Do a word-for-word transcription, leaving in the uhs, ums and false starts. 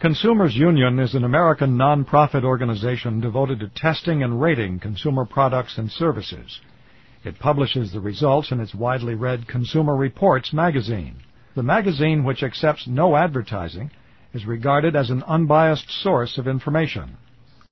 Consumers Union is an American non-profit organization devoted to testing and rating consumer products and services. It publishes the results in its widely read Consumer Reports magazine. The magazine, which accepts no advertising, is regarded as an unbiased source of information.